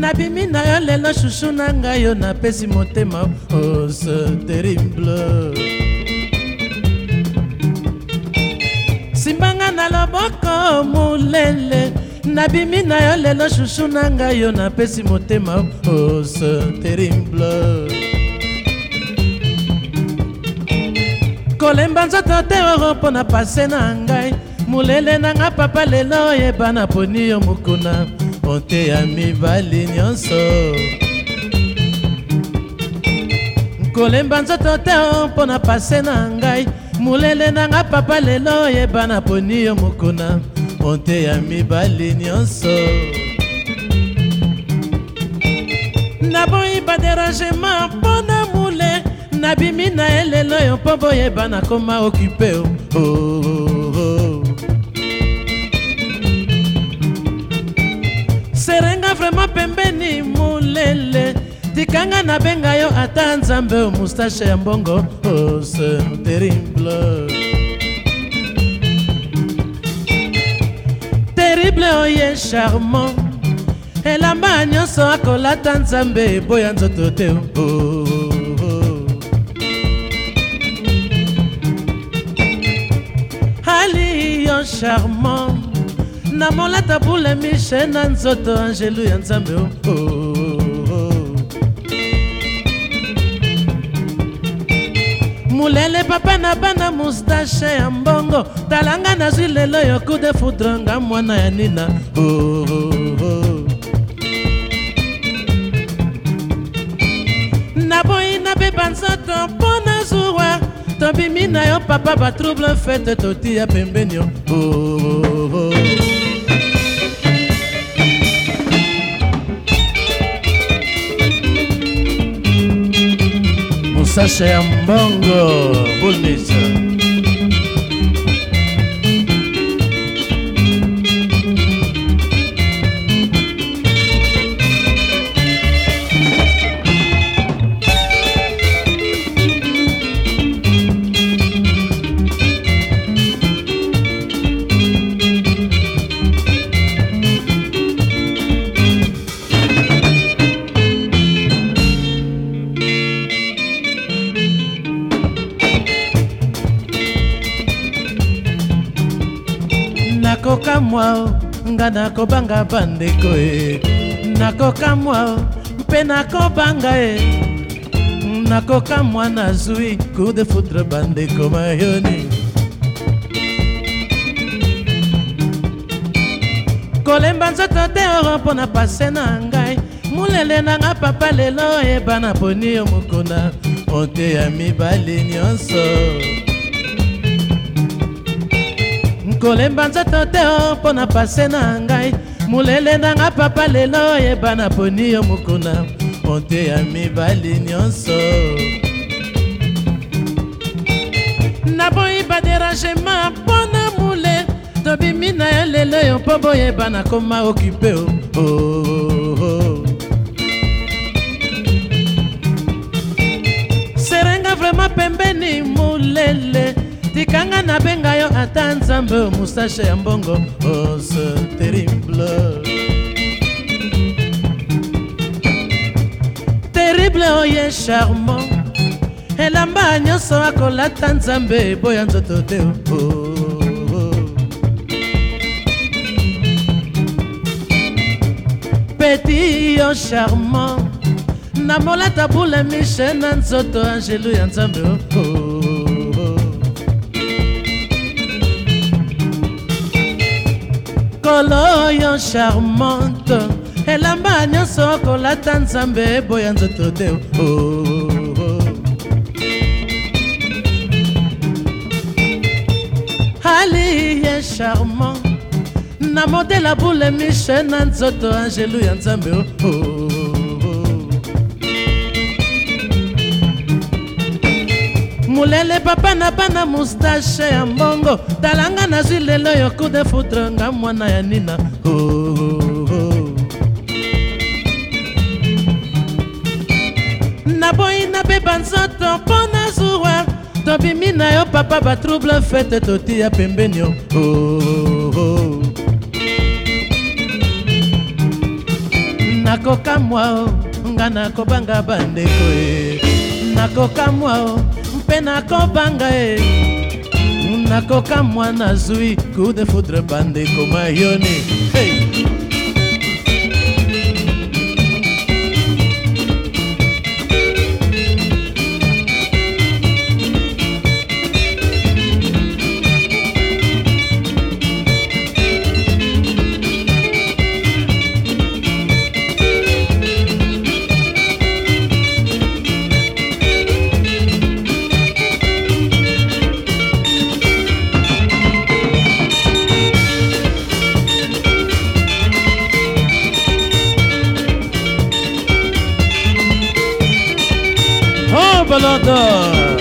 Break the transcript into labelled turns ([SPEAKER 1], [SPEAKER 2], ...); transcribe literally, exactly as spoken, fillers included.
[SPEAKER 1] nabimi na yo lelo shushu na ngai yo napesi motema oh c'est terrible simbanga na loboko mulele nabimi na yo lelo shushu na ngai yo napesi motema oh c'est terrible kolemba nzoto te oro mpo na pase na ngai mulele na nga papa lelo oyeba na poni yo mokuna onte ya mibali nyonso kolemba nzoto te mpo na pase na ngai mulele na nga papa lelo oyeba na poni yo mokuna onte ya mibali nyonso naboyi baderangement mpo na mule nabimi na elelo yo mpo boyeba nakoma okipe o oh, oh, oh. Serenga vraiment pembeni mulele tikanga na benga yo ata nzambe o moustache ya mbongo oh c'est terrible terrible oye charmant elamba nyonso akolata nzambe eboya nzoto te oh, oh. Ali yo charmant na molata bule mishe na nzoto angelu ya nzambe oh, oh. Mulele papa na bana moustache ya mbongo talanga na zwi lelo yo coup de foudre nga mwana ya nina oh, oh, oh. Naboyi na beba nzoto mpo na zuwa tobimi na yo papa batrouble fete toti ya pembeni oh, oh, oh. Moustache ya mbongo bulmisa nakoka mwa nga nakobanga bandeko e nakoka mwa mpe nakobanga e nakoka mwa nazwi coup de foudre bandeko mayoni kolemba nzoto te oro mpo na pase na ngai mulele na nga papa lelo oyeba na poni yo mokona onte ya mibali nyonso kolemba nzoto te mpo na pase na ngai mulele na nga papa lelo oyeba na poni yo mokuna onte ya mibali nyonso naboyi baderangement mpo na mule tobimi na yo lelo yo mpo boyeba nakoma okipe o oh, oh, oh. Serenga vraiment pembeni mulele tikanga na benga yo ata nzambe o moustache ya mbongo oh c'est terrible terrible oye charmant elamba nyonso akolata nzambe eboya nzoto te oh, oh. Petit yo charmant na molata bule mishe na nzoto angelu ya nzambe oh, oh. Kolo yo charmante elamba nyonso kolata nzambe eboya nzoto te oh, oh. Ali ye charmant na modela bule mishe na nzoto angelu ya nzambe oh, oh. Mulele papa na bana moustache ya mbongo talanga na zwi lelo yo coup de foudre nga mwana ya nina oh, oh, oh. Naboyi na beba nzoto mpo na zuwa tobimi na yo papa batrouble fete toti ya pembeni oh, oh, oh. nakokamwa o nga nakobanga bandeko e nakokamwa o mpe nakobanga e nakokamwa nazwi coup de foudre bandeko mayoni hey. Balada